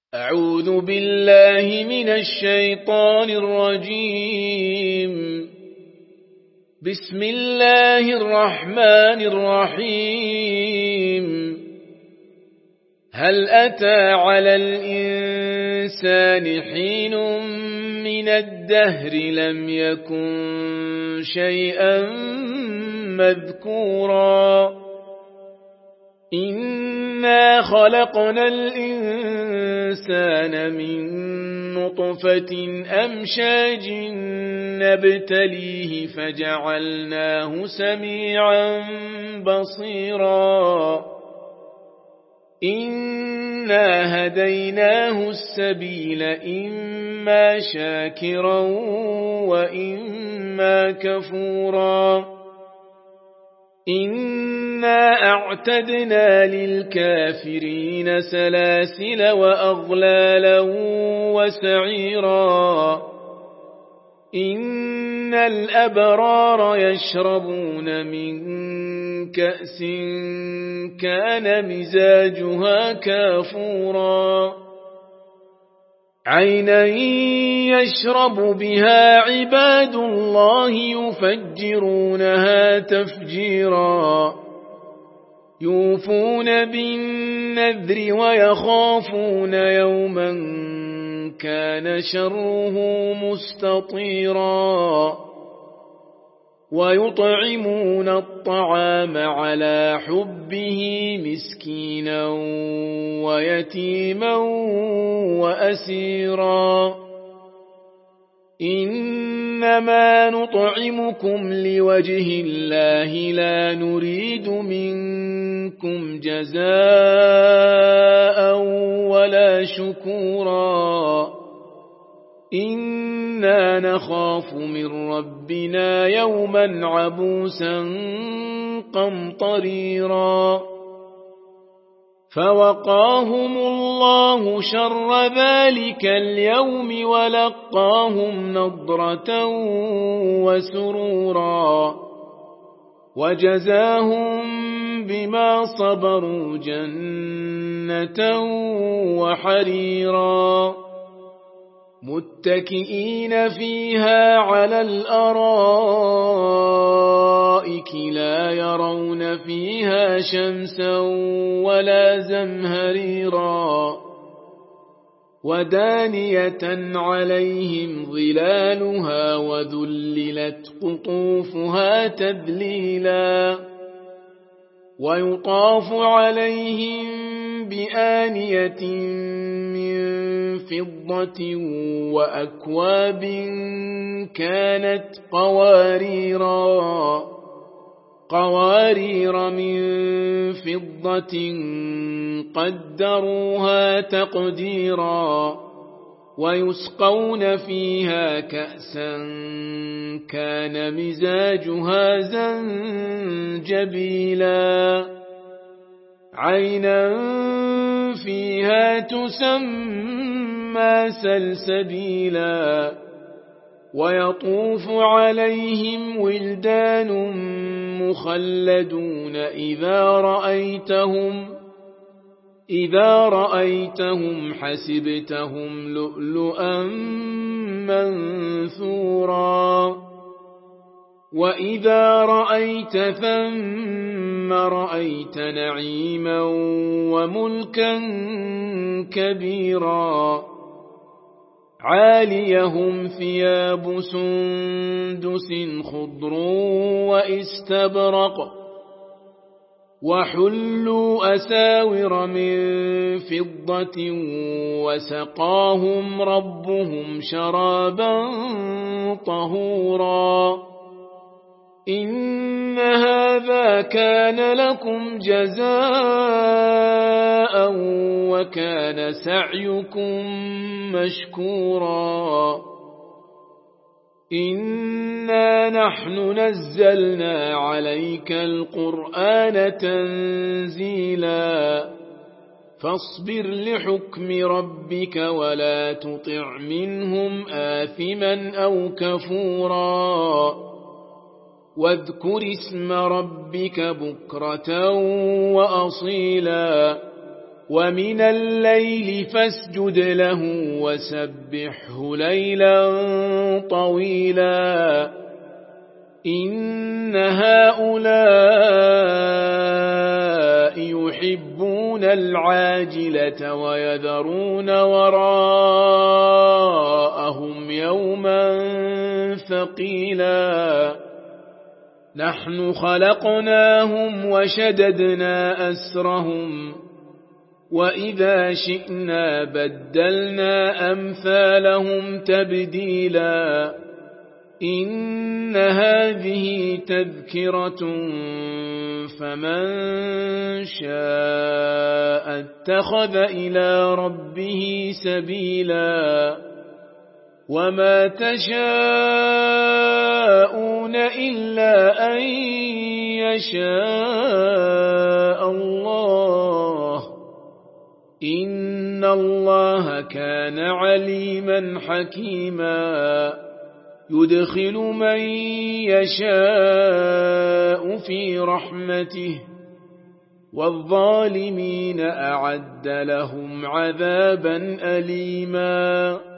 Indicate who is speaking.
Speaker 1: أعوذ بالله من الشيطان الرجيم. بسم الله الرحمن الرحيم. هل أتى على الإنسان حين من الدهر لم يكن شيئا مذكورا إنا خلقنا الإنسان من نطفة أمشاج نبتليه فجعلناه سميعا بصيرا إنا هديناه السبيل إما شاكرا وإما كفورا إنا أعتدنا للكافرين سلاسل وأغلالا وسعيرا إن الأبرار يشربون من كأس كان مزاجها كافورا عينا يشرب بها عباد الله يفجرونها تفجيرا يوفون بالنذر ويخافون يوما كان شره مستطيرا ويطعمون الطعام على حبه مسكينا ويتيما وأسيرا إنما نطعمكم لوجه الله لا نريد منكم جزاء ولا شكورا إنا نخاف من ربنا يوما عبوسا قمطريرا فوقاهم الله شر ذلك اليوم ولقاهم نضرة وسرورا وجزاهم بما صبروا جنة وحريرا متكئين فيها على الأرائك لا يرون فيها شمسا ولا زمهريرا ودانية عليهم ظلالها وذللت قطوفها تذليلا ويطاف عليهم بآنية من فضة وأكواب كانت قوارير من فضة قدروها تقديرا ويسقون فيها كأسا كان مزاجها زنجبيلا عينا فيها تسمى سلسبيلا ويطوف عليهم ولدان مخلدون إذا رأيتهم حسبتهم لؤلؤا منثورا وإذا رأيت ثم رأيت نعيما وملكا كبيرا عاليهم ثياب سندس خضر واستبرق وحلوا أساور من فضة وسقاهم ربهم شرابا طهورا إن هذا كان لكم جزاء وكان سعيكم مشكورا إنا نحن نزلنا عليك القرآن تنزيلا فاصبر لحكم ربك ولا تطع منهم آثما أو كفورا واذكر اسم ربك بكرة وأصيلا ومن الليل فاسجد له وسبحه ليلا طويلا إن هؤلاء يحبون العاجلة ويذرون وراءهم يوما ثقيلا نحن خلقناهم وشددنا أسرهم وإذا شئنا بدلنا أمثالهم تبديلا إن هذه تذكرة فمن شاء اتخذ إلى ربه سبيلا وما تشاءون إلا أن يشاء الله إن الله كان عليما حكيما يدخل من يشاء في رحمته والظالمين أعد لهم عذابا أليما